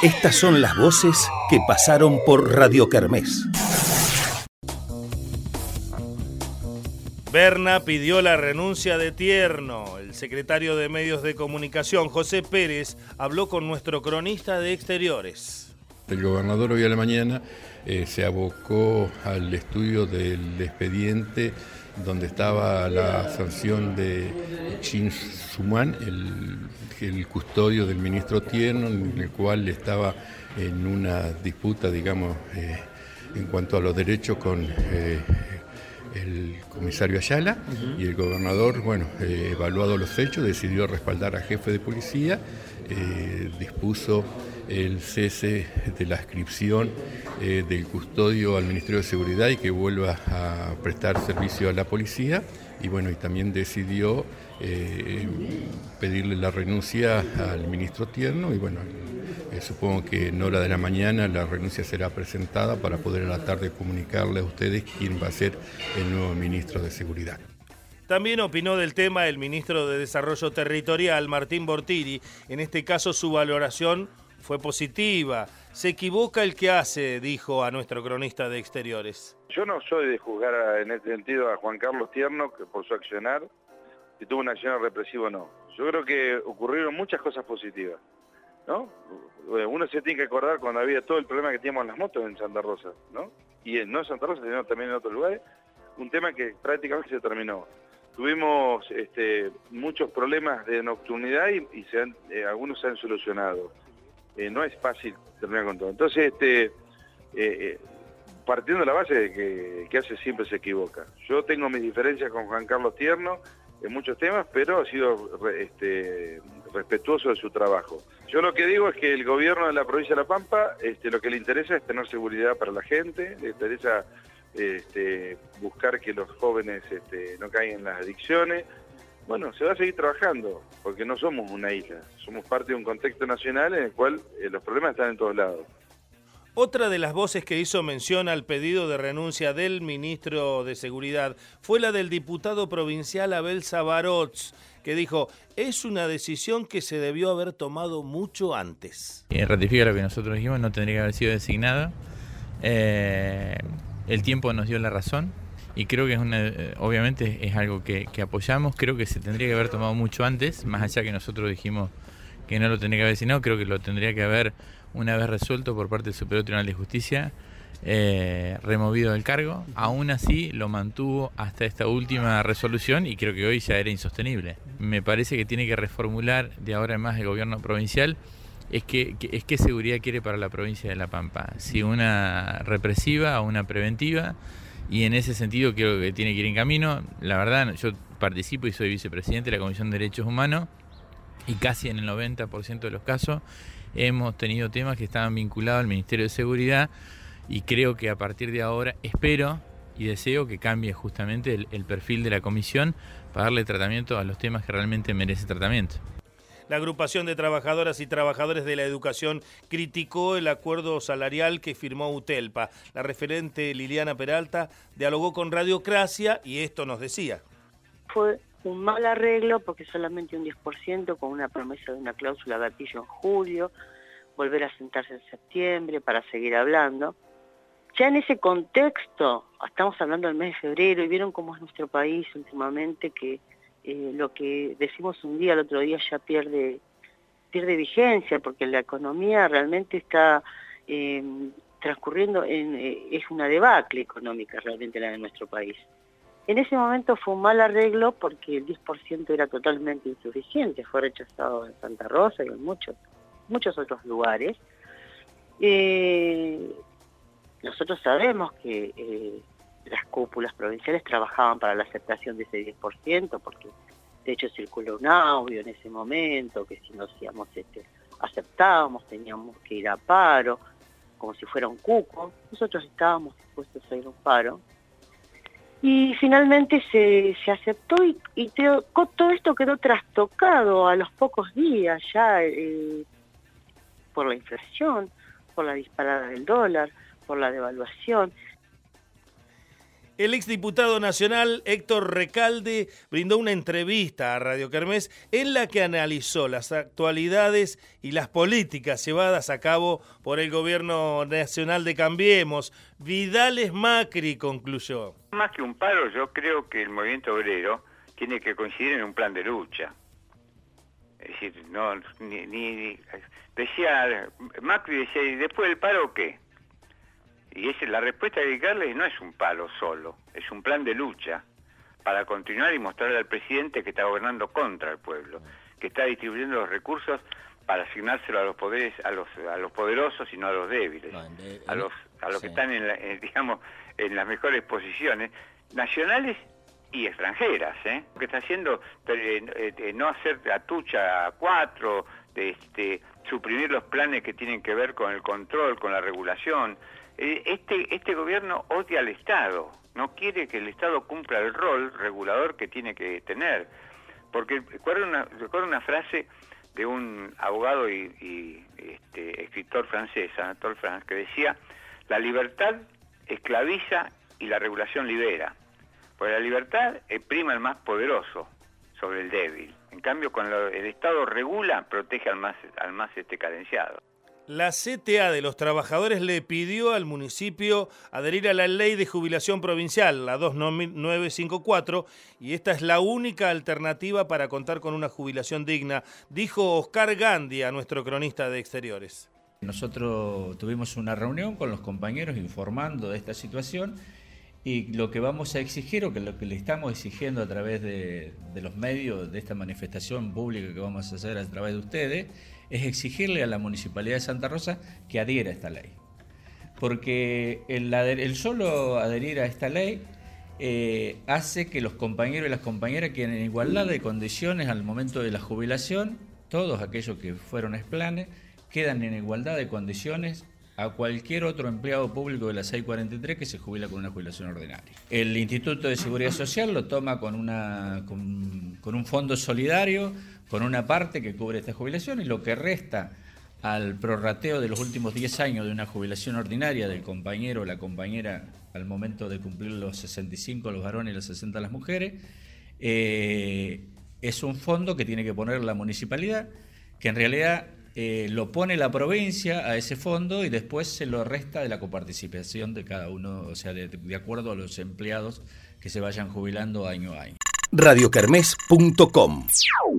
Estas son las voces que pasaron por Radio Kermés. Berna pidió la renuncia de Tierno. El secretario de Medios de Comunicación, José Pérez, habló con nuestro cronista de Exteriores. El gobernador hoy a la mañana se abocó al estudio del expediente donde estaba la sanción de Chin Suman, el custodio del ministro Tierno, en el cual estaba en una disputa, digamos, en cuanto a los derechos con el comisario Ayala, y el gobernador, evaluado los hechos, decidió respaldar al jefe de policía, dispuso el cese de la adscripción del custodio al Ministerio de Seguridad y que vuelva a prestar servicio a la policía, y también decidió pedirle la renuncia al ministro Tierno, y supongo que en hora de la mañana la renuncia será presentada para poder a la tarde comunicarle a ustedes quién va a ser el nuevo ministro de Seguridad. También opinó del tema el ministro de Desarrollo Territorial, Martín Bortiri. En este caso su valoración fue positiva. Se equivoca el que hace, dijo a nuestro cronista de Exteriores. Yo no soy de juzgar en este sentido a Juan Carlos Tierno que por su accionar, si tuvo un accionar represivo o no. Yo creo que ocurrieron muchas cosas positivas, ¿no? Uno se tiene que acordar cuando había todo el problema que teníamos en las motos en Santa Rosa, ¿no? Y no en Santa Rosa, sino también en otros lugares, un tema que prácticamente se terminó. Tuvimos muchos problemas de nocturnidad y algunos se han solucionado. No es fácil terminar con todo. Entonces, partiendo de la base de que el que hace siempre se equivoca. Yo tengo mis diferencias con Juan Carlos Tierno en muchos temas, pero ha sido respetuoso de su trabajo. Yo lo que digo es que el gobierno de la provincia de La Pampa, lo que le interesa es tener seguridad para la gente, le interesa buscar que los jóvenes no caigan en las adicciones. Se va a seguir trabajando, porque no somos una isla, somos parte de un contexto nacional en el cual los problemas están en todos lados. Otra de las voces que hizo mención al pedido de renuncia del ministro de Seguridad fue la del diputado provincial Abel Sabarots, que dijo, es una decisión que se debió haber tomado mucho antes. Ratifica lo que nosotros dijimos, no tendría que haber sido designado. El tiempo nos dio la razón. Y creo que obviamente es algo que apoyamos, creo que se tendría que haber tomado mucho antes, más allá que nosotros dijimos que no lo tendría que haber designado, creo que lo tendría que haber, una vez resuelto por parte del Superior Tribunal de Justicia, removido del cargo. Aún así lo mantuvo hasta esta última resolución y creo que hoy ya era insostenible. Me parece que tiene que reformular de ahora en más el gobierno provincial, ¿qué seguridad quiere para la provincia de La Pampa? Si una represiva o una preventiva. Y en ese sentido creo que tiene que ir en camino. La verdad, yo participo y soy vicepresidente de la Comisión de Derechos Humanos y casi en el 90% de los casos hemos tenido temas que estaban vinculados al Ministerio de Seguridad y creo que a partir de ahora espero y deseo que cambie justamente el perfil de la comisión para darle tratamiento a los temas que realmente merecen tratamiento. La agrupación de trabajadoras y trabajadores de la educación criticó el acuerdo salarial que firmó UTELPA. La referente Liliana Peralta dialogó con Radiocracia y esto nos decía. Fue un mal arreglo porque solamente un 10% con una promesa de una cláusula gatillo en julio, volver a sentarse en septiembre para seguir hablando. Ya en ese contexto, estamos hablando del mes de febrero y vieron cómo es nuestro país últimamente que lo que decimos un día, el otro día ya pierde vigencia, porque la economía realmente está transcurriendo, es una debacle económica realmente la de nuestro país. En ese momento fue un mal arreglo porque el 10% era totalmente insuficiente, fue rechazado en Santa Rosa y en muchos otros lugares. Nosotros sabemos que las cúpulas provinciales trabajaban para la aceptación de ese 10%, porque de hecho circuló un audio en ese momento, que si no hacíamos aceptábamos, teníamos que ir a paro, como si fuera un cuco. Nosotros estábamos dispuestos a ir a un paro. Y finalmente se aceptó y todo esto quedó trastocado a los pocos días ya por la inflación, por la disparada del dólar, por la devaluación. El exdiputado nacional Héctor Recalde brindó una entrevista a Radio Kermés en la que analizó las actualidades y las políticas llevadas a cabo por el gobierno nacional de Cambiemos. Vidal es Macri, concluyó. Más que un paro, yo creo que el movimiento obrero tiene que coincidir en un plan de lucha. Es decir, no, decía, Macri decía, ¿y después del paro qué? Y la respuesta que hay que darle no es un palo solo, es un plan de lucha para continuar y mostrarle al presidente que está gobernando contra el pueblo, que está distribuyendo los recursos para asignárselo a los poderes, a los poderosos y no a los débiles, a los que están digamos, en las mejores posiciones nacionales y extranjeras, Lo que está haciendo no hacer atucha a 4, suprimir los planes que tienen que ver con el control, con la regulación. Este gobierno odia al Estado, no quiere que el Estado cumpla el rol regulador que tiene que tener. Porque recuerdo una frase de un abogado y escritor francés, Anatole France, que decía: la libertad esclaviza y la regulación libera. Porque la libertad prima al más poderoso sobre el débil. En cambio, cuando el Estado regula, protege al más carenciado. La CTA de los trabajadores le pidió al municipio adherir a la ley de jubilación provincial, la 2954, y esta es la única alternativa para contar con una jubilación digna, dijo Oscar Gandhi, a nuestro cronista de Exteriores. Nosotros tuvimos una reunión con los compañeros informando de esta situación y lo que vamos a exigir, o que lo que le estamos exigiendo a través de los medios de esta manifestación pública que vamos a hacer a través de ustedes, es exigirle a la Municipalidad de Santa Rosa que adhiera a esta ley. Porque el solo adherir a esta ley hace que los compañeros y las compañeras queden en igualdad de condiciones al momento de la jubilación. Todos aquellos que fueron explanes quedan en igualdad de condiciones a cualquier otro empleado público de la 643 que se jubila con una jubilación ordinaria. El Instituto de Seguridad Social lo toma con un fondo solidario, con una parte que cubre esta jubilación, y lo que resta al prorrateo de los últimos 10 años de una jubilación ordinaria del compañero o la compañera al momento de cumplir los 65 los varones y los 60 las mujeres, es un fondo que tiene que poner la municipalidad, que en realidad lo pone la provincia a ese fondo y después se lo resta de la coparticipación de cada uno, o sea, de acuerdo a los empleados que se vayan jubilando año a año. radiokermés.com